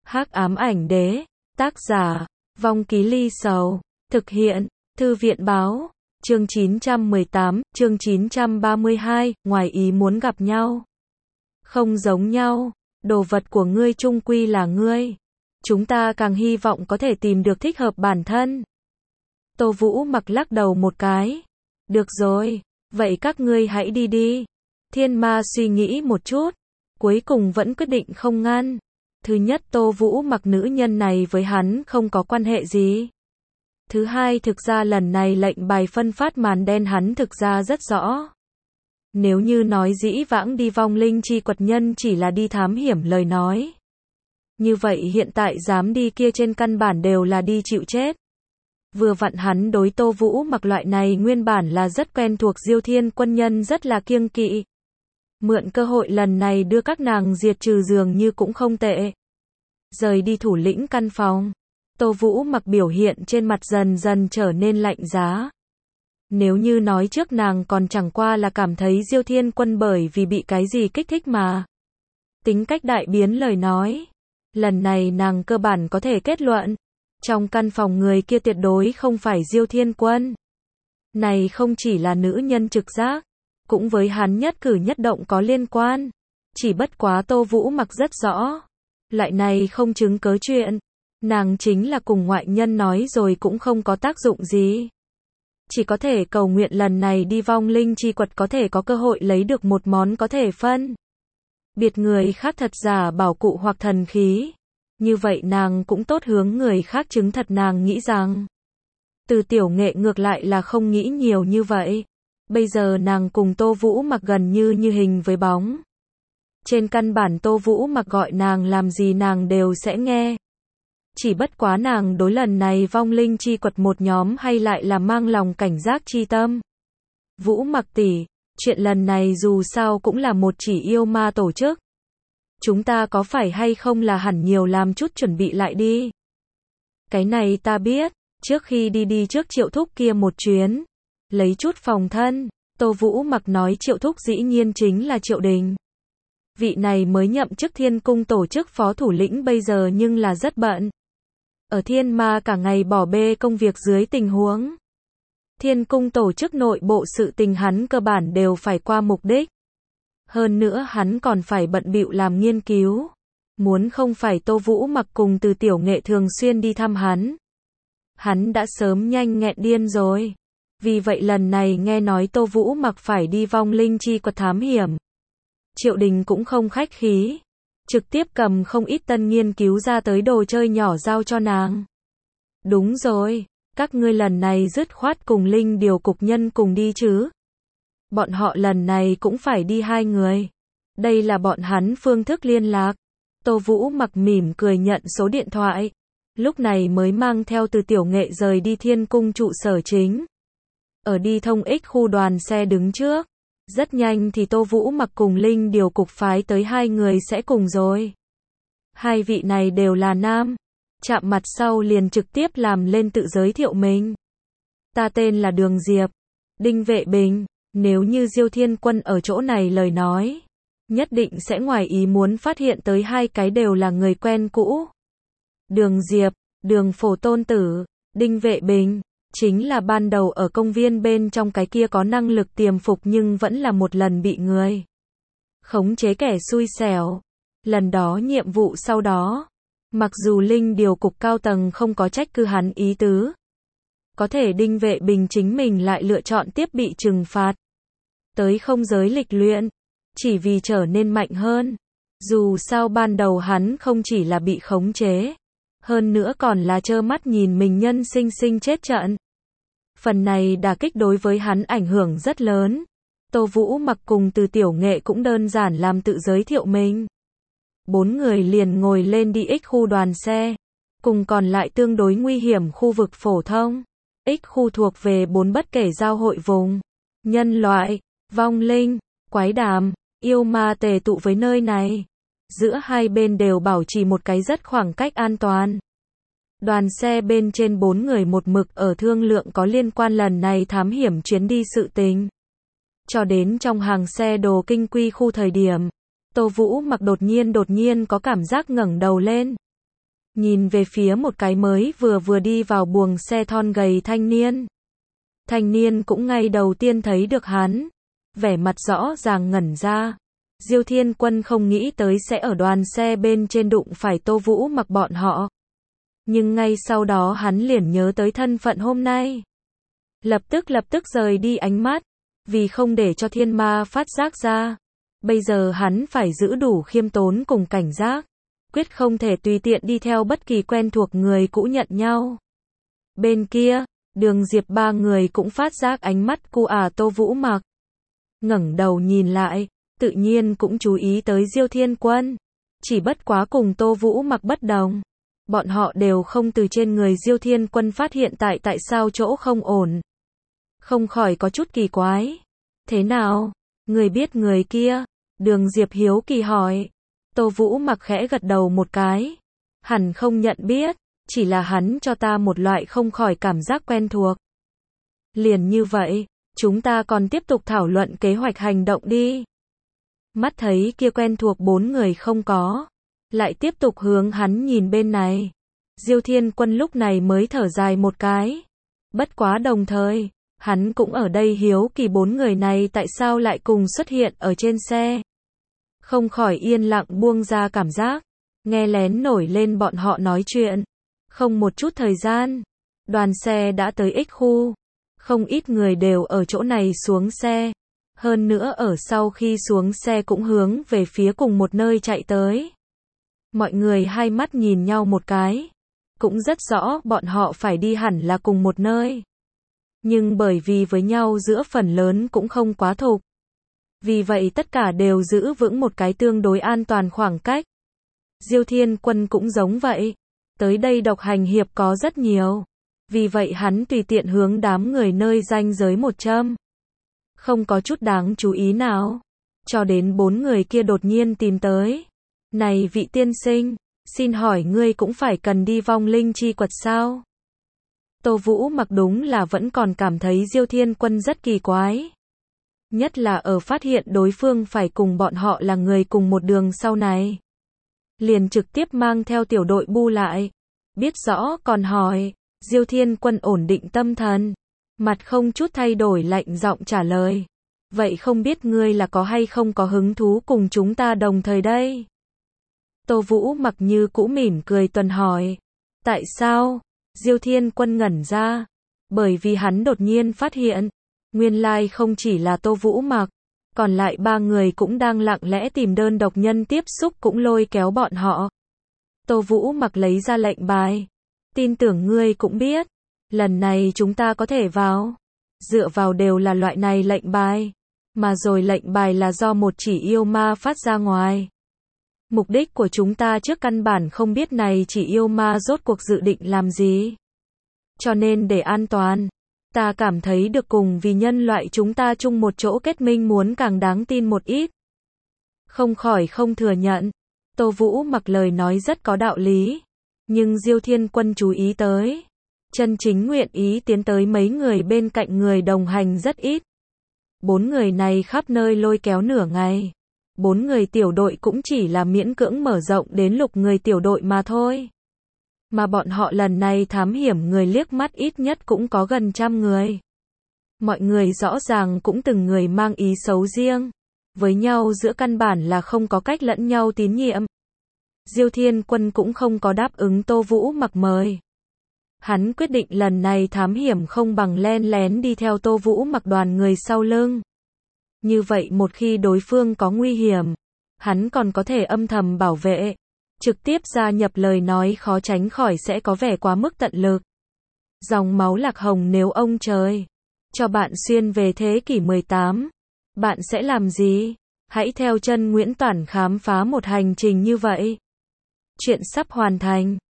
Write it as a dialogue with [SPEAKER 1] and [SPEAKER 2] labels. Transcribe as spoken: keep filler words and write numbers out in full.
[SPEAKER 1] Hắc ám ảnh đế, tác giả, Vong Ký Ly Sầu, thực hiện, Thư viện báo, chương chín trăm mười tám, chương chín trăm ba mươi hai, ngoài ý muốn gặp nhau. Không giống nhau, đồ vật của ngươi chung quy là ngươi. Chúng ta càng hy vọng có thể tìm được thích hợp bản thân. Tô Vũ Mặc lắc đầu một cái. Được rồi, vậy các ngươi hãy đi đi. Thiên Ma suy nghĩ một chút, cuối cùng vẫn quyết định không ngăn. Thứ nhất, Tô Vũ Mặc nữ nhân này với hắn không có quan hệ gì. Thứ hai, thực ra lần này lệnh bài phân phát màn đen hắn thực ra rất rõ. Nếu như nói dĩ vãng đi vong linh chi quật nhân chỉ là đi thám hiểm lời nói, như vậy hiện tại dám đi kia trên căn bản đều là đi chịu chết. Vừa vặn hắn đối Tô Vũ Mặc loại này nguyên bản là rất quen thuộc Diêu Thiên quân nhân rất là kiêng kỵ. Mượn cơ hội lần này đưa các nàng diệt trừ dường như cũng không tệ. Rời đi thủ lĩnh căn phòng, Tô Vũ Mặc biểu hiện trên mặt dần dần trở nên lạnh giá. Nếu như nói trước nàng còn chẳng qua là cảm thấy Diêu Thiên quân bởi vì bị cái gì kích thích mà tính cách đại biến lời nói, lần này nàng cơ bản có thể kết luận, trong căn phòng người kia tuyệt đối không phải Diêu Thiên quân. Này không chỉ là nữ nhân trực giác, cũng với hắn nhất cử nhất động có liên quan. Chỉ bất quá Tô Vũ Mặc rất rõ, loại này không chứng cớ chuyện, nàng chính là cùng ngoại nhân nói rồi cũng không có tác dụng gì. Chỉ có thể cầu nguyện lần này đi vong linh chi quật có thể có cơ hội lấy được một món có thể phân biệt người khác thật giả bảo cụ hoặc thần khí. Như vậy nàng cũng tốt hướng người khác chứng thật nàng nghĩ rằng. Từ Tiểu Nghệ ngược lại là không nghĩ nhiều như vậy. Bây giờ nàng cùng Tô Vũ Mặc gần như như hình với bóng. Trên căn bản Tô Vũ Mặc gọi nàng làm gì nàng đều sẽ nghe. Chỉ bất quá nàng đối lần này vong linh chi quật một nhóm hay lại là mang lòng cảnh giác chi tâm. Vũ Mặc tỷ, chuyện lần này dù sao cũng là một chỉ yêu ma tổ chức. Chúng ta có phải hay không là hẳn nhiều làm chút chuẩn bị lại đi. Cái này ta biết, trước khi đi đi trước Triệu Thúc kia một chuyến, lấy chút phòng thân. Tô Vũ Mặc nói Triệu Thúc dĩ nhiên chính là Triệu Đình. Vị này mới nhậm chức Thiên Cung tổ chức phó thủ lĩnh bây giờ nhưng là rất bận. Ở Thiên Ma cả ngày bỏ bê công việc dưới tình huống Thiên Cung tổ chức nội bộ sự tình hắn cơ bản đều phải qua mục đích. Hơn nữa hắn còn phải bận bịu làm nghiên cứu. Muốn không phải Tô Vũ Mặc cùng Từ Tiểu Nghệ thường xuyên đi thăm hắn, hắn đã sớm nhanh nghẹn điên rồi. Vì vậy lần này nghe nói Tô Vũ Mặc phải đi vong linh chi quật thám hiểm, Triệu Đình cũng không khách khí, trực tiếp cầm không ít tân nghiên cứu ra tới đồ chơi nhỏ giao cho nàng. Đúng rồi, các ngươi lần này dứt khoát cùng Linh điều cục nhân cùng đi chứ? Bọn họ lần này cũng phải đi hai người. Đây là bọn hắn phương thức liên lạc. Tô Vũ Mặc mỉm cười nhận số điện thoại. Lúc này mới mang theo Từ Tiểu Nghệ rời đi Thiên Cung trụ sở chính. Ở đi thông ích khu đoàn xe đứng trước. Rất nhanh thì Tô Vũ Mặc cùng Linh điều cục phái tới hai người sẽ cùng rồi. Hai vị này đều là nam. Chạm mặt sau liền trực tiếp làm lên tự giới thiệu mình. Ta tên là Đường Diệp, Đinh Vệ Bình. Nếu như Diêu Thiên quân ở chỗ này lời nói, nhất định sẽ ngoài ý muốn phát hiện tới hai cái đều là người quen cũ. Đường Diệp, Đường Phổ tôn tử, Đinh Vệ Bình, chính là ban đầu ở công viên bên trong cái kia có năng lực tiềm phục nhưng vẫn là một lần bị người khống chế kẻ xui xẻo. Lần đó nhiệm vụ sau đó, mặc dù Linh điều cục cao tầng không có trách cứ hắn ý tứ, có thể Đinh Vệ Bình chính mình lại lựa chọn tiếp bị trừng phạt. Tới không giới lịch luyện, chỉ vì trở nên mạnh hơn. Dù sao ban đầu hắn không chỉ là bị khống chế, hơn nữa còn là trơ mắt nhìn mình nhân sinh sinh chết trận. Phần này đả kích đối với hắn ảnh hưởng rất lớn. Tô Vũ Mặc cùng Từ Tiểu Nghệ cũng đơn giản làm tự giới thiệu mình. Bốn người liền ngồi lên đi ích khu đoàn xe, cùng còn lại tương đối nguy hiểm khu vực phổ thông. Ích khu thuộc về bốn bất kể giao hội vùng, nhân loại, vong linh, quái đàm, yêu ma tề tụ với nơi này. Giữa hai bên đều bảo trì một cái rất khoảng cách an toàn. Đoàn xe bên trên bốn người một mực ở thương lượng có liên quan lần này thám hiểm chuyến đi sự tình. Cho đến trong hàng xe đồ kinh quy khu thời điểm, Tô Vũ Mặc đột nhiên đột nhiên có cảm giác ngẩng đầu lên. nhìn về phía một cái mới vừa vừa đi vào buồng xe thon gầy thanh niên. Thanh niên cũng ngay đầu tiên thấy được hắn, vẻ mặt rõ ràng ngẩn ra. Diêu Thiên Quân không nghĩ tới sẽ ở đoàn xe bên trên đụng phải Tô Vũ Mặc bọn họ. Nhưng ngay sau đó hắn liền nhớ tới thân phận hôm nay. Lập tức lập tức rời đi ánh mắt, vì không để cho thiên ma phát giác ra. Bây giờ hắn phải giữ đủ khiêm tốn cùng cảnh giác, quyết không thể tùy tiện đi theo bất kỳ quen thuộc người cũ nhận nhau. Bên kia, Đường Diệp ba người cũng phát giác ánh mắt cu ả Tô Vũ Mặc. Ngẩng đầu nhìn lại, tự nhiên cũng chú ý tới Diêu Thiên Quân. Chỉ bất quá cùng Tô Vũ Mặc bất đồng. Bọn họ đều không từ trên người Diêu Thiên Quân phát hiện tại tại sao chỗ không ổn. Không khỏi có chút kỳ quái. Thế nào? Người biết người kia? Đường Diệp hiếu kỳ hỏi. Tô Vũ Mặc khẽ gật đầu một cái. Hẳn không nhận biết, chỉ là hắn cho ta một loại không khỏi cảm giác quen thuộc. Liền như vậy, chúng ta còn tiếp tục thảo luận kế hoạch hành động đi. Mắt thấy kia quen thuộc bốn người không có, lại tiếp tục hướng hắn nhìn bên này. Diêu Thiên Quân lúc này mới thở dài một cái. Bất quá đồng thời, hắn cũng ở đây hiếu kỳ bốn người này tại sao lại cùng xuất hiện ở trên xe. Không khỏi yên lặng buông ra cảm giác, nghe lén nổi lên bọn họ nói chuyện. Không một chút thời gian, đoàn xe đã tới X khu. Không ít người đều ở chỗ này xuống xe. Hơn nữa ở sau khi xuống xe cũng hướng về phía cùng một nơi chạy tới. Mọi người hai mắt nhìn nhau một cái. Cũng rất rõ bọn họ phải đi hẳn là cùng một nơi. Nhưng bởi vì với nhau giữa phần lớn cũng không quá thục. Vì vậy tất cả đều giữ vững một cái tương đối an toàn khoảng cách. Diêu Thiên Quân cũng giống vậy. Tới đây độc hành hiệp có rất nhiều. Vì vậy hắn tùy tiện hướng đám người nơi ranh giới một châm. Không có chút đáng chú ý nào. Cho đến bốn người kia đột nhiên tìm tới. Này vị tiên sinh, xin hỏi ngươi cũng phải cần đi vong linh chi quật sao? Tô Vũ Mặc đúng là vẫn còn cảm thấy Diêu Thiên Quân rất kỳ quái. Nhất là ở phát hiện đối phương phải cùng bọn họ là người cùng một đường sau này. Liền trực tiếp mang theo tiểu đội bu lại. Biết rõ còn hỏi, Diêu Thiên Quân ổn định tâm thần. Mặt không chút thay đổi lạnh giọng trả lời. Vậy không biết ngươi là có hay không có hứng thú cùng chúng ta đồng thời đây? Tô Vũ Mặc như cũ mỉm cười tuần hỏi. Tại sao? Diêu Thiên Quân ngẩn ra. Bởi vì hắn đột nhiên phát hiện. Nguyên lai không chỉ là Tô Vũ Mặc. Còn lại ba người cũng đang lặng lẽ tìm đơn độc nhân tiếp xúc cũng lôi kéo bọn họ. Tô Vũ Mặc lấy ra lệnh bài. Tin tưởng ngươi cũng biết. Lần này chúng ta có thể vào. Dựa vào đều là loại này lệnh bài. Mà rồi lệnh bài là do một chỉ yêu ma phát ra ngoài. Mục đích của chúng ta trước căn bản không biết này chỉ yêu ma rốt cuộc dự định làm gì. Cho nên để an toàn, ta cảm thấy được cùng vì nhân loại chúng ta chung một chỗ kết minh muốn càng đáng tin một ít. Không khỏi không thừa nhận. Tô Vũ Mặc lời nói rất có đạo lý. Nhưng Diêu Thiên Quân chú ý tới. Chân chính nguyện ý tiến tới mấy người bên cạnh người đồng hành rất ít. Bốn người này khắp nơi lôi kéo nửa ngày. Bốn người tiểu đội cũng chỉ là miễn cưỡng mở rộng đến lục người tiểu đội mà thôi. Mà bọn họ lần này thám hiểm người liếc mắt ít nhất cũng có gần trăm người. Mọi người rõ ràng cũng từng người mang ý xấu riêng. Với nhau giữa căn bản là không có cách lẫn nhau tín nhiệm. Diêu Thiên Quân cũng không có đáp ứng Tô Vũ Mặc mời. Hắn quyết định lần này thám hiểm không bằng len lén đi theo Tô Vũ Mặc đoàn người sau lưng. Như vậy một khi đối phương có nguy hiểm, hắn còn có thể âm thầm bảo vệ. Trực tiếp gia nhập lời nói khó tránh khỏi sẽ có vẻ quá mức tận lực. Dòng máu Lạc Hồng nếu ông trời cho bạn xuyên về thế kỷ mười tám, bạn sẽ làm gì? Hãy theo chân Nguyễn Toản khám phá một hành trình như vậy. Chuyện sắp hoàn thành.